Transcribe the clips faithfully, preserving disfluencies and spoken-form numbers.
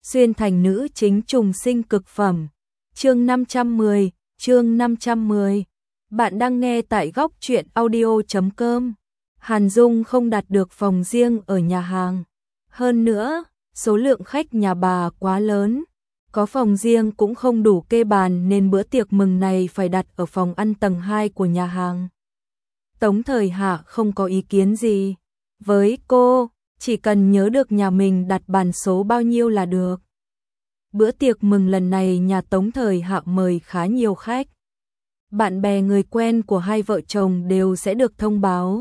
xuyên thành nữ chính trùng sinh cực phẩm. Chương năm trăm mười, chương năm trăm mười. Bạn đang nghe tại góc truyện audio chấm com. Hàn Dung không đặt được phòng riêng ở nhà hàng. Hơn nữa, số lượng khách nhà bà quá lớn. Có phòng riêng cũng không đủ kê bàn nên bữa tiệc mừng này phải đặt ở phòng ăn tầng hai của nhà hàng. Tống Thời Hạ không có ý kiến gì. Với cô, chỉ cần nhớ được nhà mình đặt bàn số bao nhiêu là được. Bữa tiệc mừng lần này nhà Tống Thời Hạ mời khá nhiều khách. Bạn bè người quen của hai vợ chồng đều sẽ được thông báo.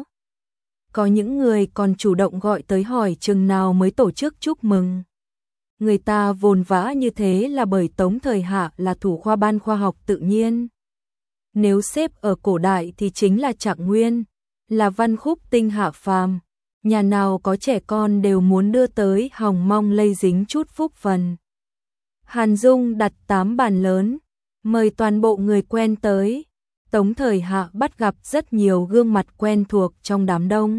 Có những người còn chủ động gọi tới hỏi chừng nào mới tổ chức chúc mừng. Người ta vồn vã như thế là bởi Tống Thời Hạ là thủ khoa ban khoa học tự nhiên. Nếu xếp ở cổ đại thì chính là Trạng Nguyên, là văn khúc tinh hạ phàm. Nhà nào có trẻ con đều muốn đưa tới hòng mong lây dính chút phúc phần. Hàn Dung đặt tám bàn lớn, mời toàn bộ người quen tới. Tống Thời Hạ bắt gặp rất nhiều gương mặt quen thuộc trong đám đông.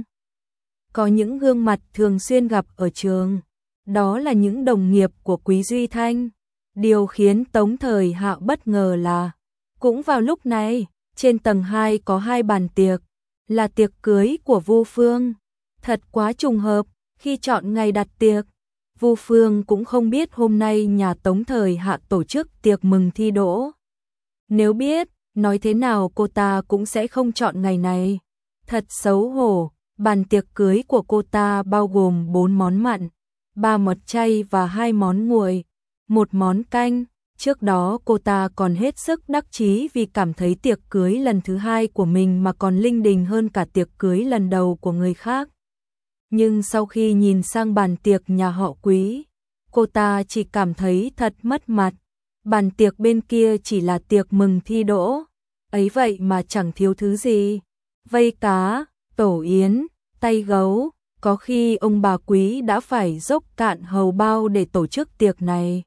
Có những gương mặt thường xuyên gặp ở trường, đó là những đồng nghiệp của Quý Duy Thanh. Điều khiến Tống Thời Hạ bất ngờ là, cũng vào lúc này, trên tầng hai có hai bàn tiệc, là tiệc cưới của Vu Phương. Thật quá trùng hợp, khi chọn ngày đặt tiệc, Vu Phương cũng không biết hôm nay nhà Tống Thời Hạ tổ chức tiệc mừng thi đỗ. Nếu biết, nói thế nào cô ta cũng sẽ không chọn ngày này. Thật xấu hổ, bàn tiệc cưới của cô ta bao gồm bốn món mặn, ba món chay và hai món nguội, một món canh. Trước đó cô ta còn hết sức đắc chí vì cảm thấy tiệc cưới lần thứ hai của mình mà còn linh đình hơn cả tiệc cưới lần đầu của người khác. Nhưng sau khi nhìn sang bàn tiệc nhà họ Quý, cô ta chỉ cảm thấy thật mất mặt. Bàn tiệc bên kia chỉ là tiệc mừng thi đỗ, ấy vậy mà chẳng thiếu thứ gì. Vây cá, tổ yến, tay gấu, có khi ông bà Quý đã phải dốc cạn hầu bao để tổ chức tiệc này.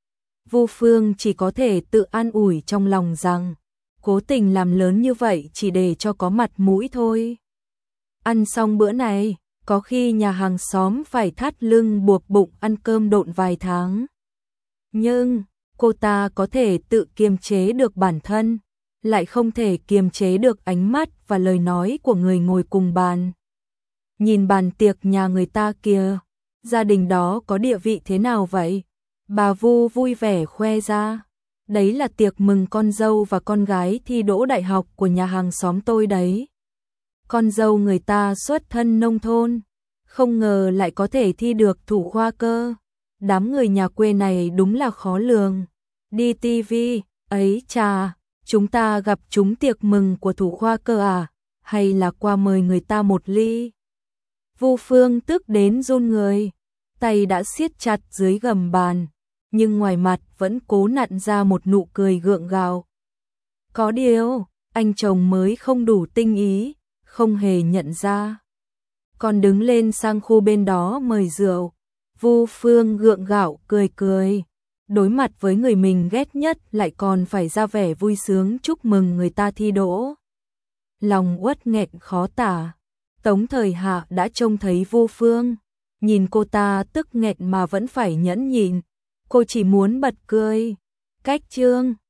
Vu Phương chỉ có thể tự an ủi trong lòng rằng, cố tình làm lớn như vậy chỉ để cho có mặt mũi thôi. Ăn xong bữa này, có khi nhà hàng xóm phải thắt lưng buộc bụng ăn cơm độn vài tháng. Nhưng, cô ta có thể tự kiềm chế được bản thân, lại không thể kiềm chế được ánh mắt và lời nói của người ngồi cùng bàn. Nhìn bàn tiệc nhà người ta kìa, gia đình đó có địa vị thế nào vậy? Bà Vu vui vẻ khoe ra, đấy là tiệc mừng con dâu và con gái thi đỗ đại học của nhà hàng xóm tôi đấy. Con dâu người ta xuất thân nông thôn, không ngờ lại có thể thi được thủ khoa cơ. Đám người nhà quê này đúng là khó lường. Đi ti vi, ấy chà, chúng ta gặp chúng tiệc mừng của thủ khoa cơ à, hay là qua mời người ta một ly? Vu Phương tức đến run người, tay đã siết chặt dưới gầm bàn, nhưng ngoài mặt vẫn cố nặn ra một nụ cười gượng gạo. Có điều, anh chồng mới không đủ tinh ý, không hề nhận ra. Còn đứng lên sang khu bên đó mời rượu. Vu Phương gượng gạo cười cười, đối mặt với người mình ghét nhất lại còn phải ra vẻ vui sướng chúc mừng người ta thi đỗ. Lòng uất nghẹn khó tả. Tống Thời Hạ đã trông thấy Vu Phương, nhìn cô ta tức nghẹn mà vẫn phải nhẫn nhịn. Cô chỉ muốn bật cười. Cách trương,